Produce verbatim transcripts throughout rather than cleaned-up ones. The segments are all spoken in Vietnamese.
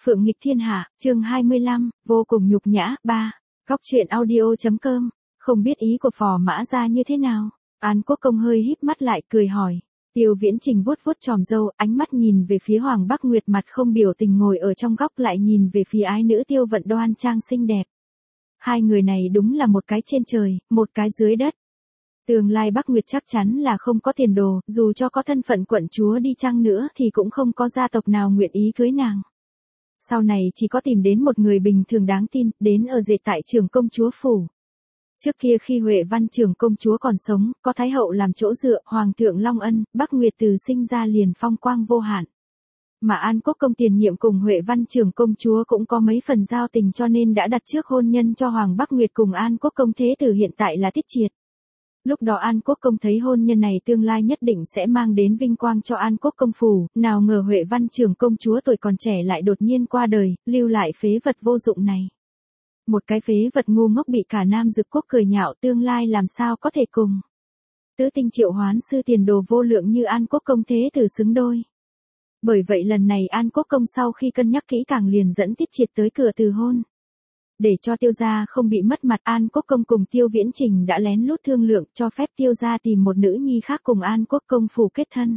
Phượng nghịch thiên hạ, chương hai mươi lăm, vô cùng nhục nhã, ba. Góc truyện audio.com, không biết ý của Phò Mã Gia như thế nào. An Quốc Công hơi híp mắt lại cười hỏi. Tiêu Viễn Trình vuốt vuốt chòm râu, ánh mắt nhìn về phía Hoàng Bắc Nguyệt mặt không biểu tình ngồi ở trong góc lại nhìn về phía ái nữ Tiêu Vận đoan trang xinh đẹp. Hai người này đúng là một cái trên trời, một cái dưới đất. Tương lai Bắc Nguyệt chắc chắn là không có tiền đồ, dù cho có thân phận quận chúa đi chăng nữa thì cũng không có gia tộc nào nguyện ý cưới nàng. Sau này chỉ có tìm đến một người bình thường đáng tin, đến ở dệt tại Trưởng Công Chúa Phủ. Trước kia khi Huệ Văn Trưởng Công Chúa còn sống, có Thái Hậu làm chỗ dựa, Hoàng thượng Long Ân, Bắc Nguyệt từ sinh ra liền phong quang vô hạn. Mà An Quốc Công tiền nhiệm cùng Huệ Văn Trưởng Công Chúa cũng có mấy phần giao tình cho nên đã đặt trước hôn nhân cho Hoàng Bắc Nguyệt cùng An Quốc Công thế tử hiện tại là Tiết Triệt. Lúc đó An Quốc Công thấy hôn nhân này tương lai nhất định sẽ mang đến vinh quang cho An Quốc Công phủ, nào ngờ Huệ Văn Trưởng Công Chúa tuổi còn trẻ lại đột nhiên qua đời, lưu lại phế vật vô dụng này. Một cái phế vật ngu ngốc bị cả Nam Dực Quốc cười nhạo, tương lai làm sao có thể cùng Tứ Tinh Triệu Hoán sư tiền đồ vô lượng như An Quốc Công thế tử xứng đôi. Bởi vậy lần này An Quốc Công sau khi cân nhắc kỹ càng liền dẫn Tiết Triệt tới cửa từ hôn. Để cho Tiêu gia không bị mất mặt, An Quốc Công cùng Tiêu Viễn Trình đã lén lút thương lượng cho phép Tiêu gia tìm một nữ nhi khác cùng An Quốc Công phủ kết thân.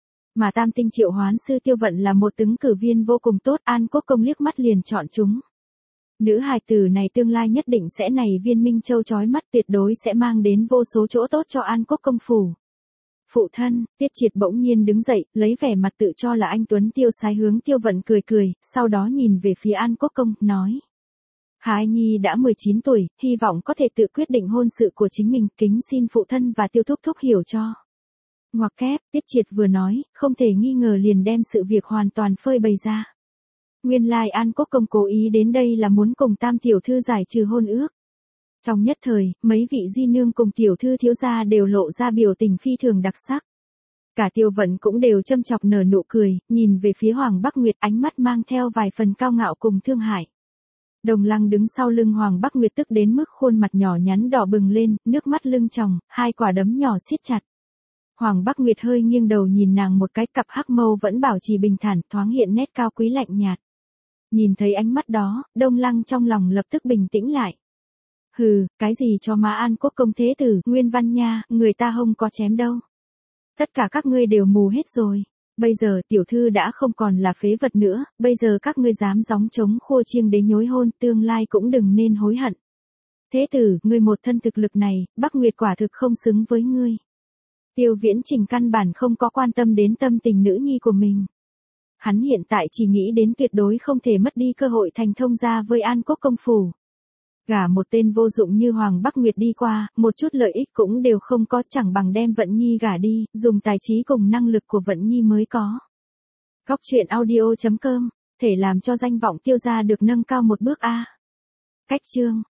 Mà Tam Tinh Triệu Hoán sư Tiêu Vận là một ứng cử viên vô cùng tốt, An Quốc Công liếc mắt liền chọn chúng. Nữ hài tử này tương lai nhất định sẽ này viên minh châu chói mắt, tuyệt đối sẽ mang đến vô số chỗ tốt cho An Quốc Công phủ. Phụ thân, Tiết Triệt bỗng nhiên đứng dậy, lấy vẻ mặt tự cho là anh tuấn tiêu sái hướng Tiêu Vận cười cười, sau đó nhìn về phía An Quốc Công, nói. Hải nhi đã mười chín tuổi, hy vọng có thể tự quyết định hôn sự của chính mình, kính xin phụ thân và Tiêu thúc thúc hiểu cho. Ngoặc kép, Tiết Triệt vừa nói, không thể nghi ngờ liền đem sự việc hoàn toàn phơi bày ra. Nguyên lai An Quốc Công cố ý đến đây là muốn cùng Tam tiểu thư giải trừ hôn ước. Trong nhất thời, mấy vị di nương cùng tiểu thư thiếu gia đều lộ ra biểu tình phi thường đặc sắc. Cả Tiêu Vận cũng đều châm chọc nở nụ cười, nhìn về phía Hoàng Bắc Nguyệt, ánh mắt mang theo vài phần cao ngạo cùng thương hại. Đồng Lăng đứng sau lưng Hoàng Bắc Nguyệt tức đến mức khuôn mặt nhỏ nhắn đỏ bừng lên, nước mắt lưng tròng, hai quả đấm nhỏ siết chặt. Hoàng Bắc Nguyệt hơi nghiêng đầu nhìn nàng một cái, cặp hắc mâu vẫn bảo trì bình thản, thoáng hiện nét cao quý lạnh nhạt. Nhìn thấy ánh mắt đó, Đông Lăng trong lòng lập tức bình tĩnh lại. Hừ, cái gì cho má An Quốc Công thế tử, Nguyên Văn nha, người ta không có chém đâu. Tất cả các ngươi đều mù hết rồi. Bây giờ tiểu thư đã không còn là phế vật nữa, bây giờ các ngươi dám gióng trống khua chiêng đế nhối hôn, tương lai cũng đừng nên hối hận. Thế tử, ngươi một thân thực lực này, Bắc Nguyệt quả thực không xứng với ngươi. Tiêu Viễn Trình căn bản không có quan tâm đến tâm tình nữ nhi của mình. Hắn hiện tại chỉ nghĩ đến tuyệt đối không thể mất đi cơ hội thành thông gia với An Quốc Công phủ. Gả một tên vô dụng như Hoàng Bắc Nguyệt đi qua, một chút lợi ích cũng đều không có, chẳng bằng đem Vận Nhi gả đi, dùng tài trí cùng năng lực của Vận Nhi mới có. Góc truyện audio.com, thể làm cho danh vọng Tiêu gia được nâng cao một bước a. Cách chương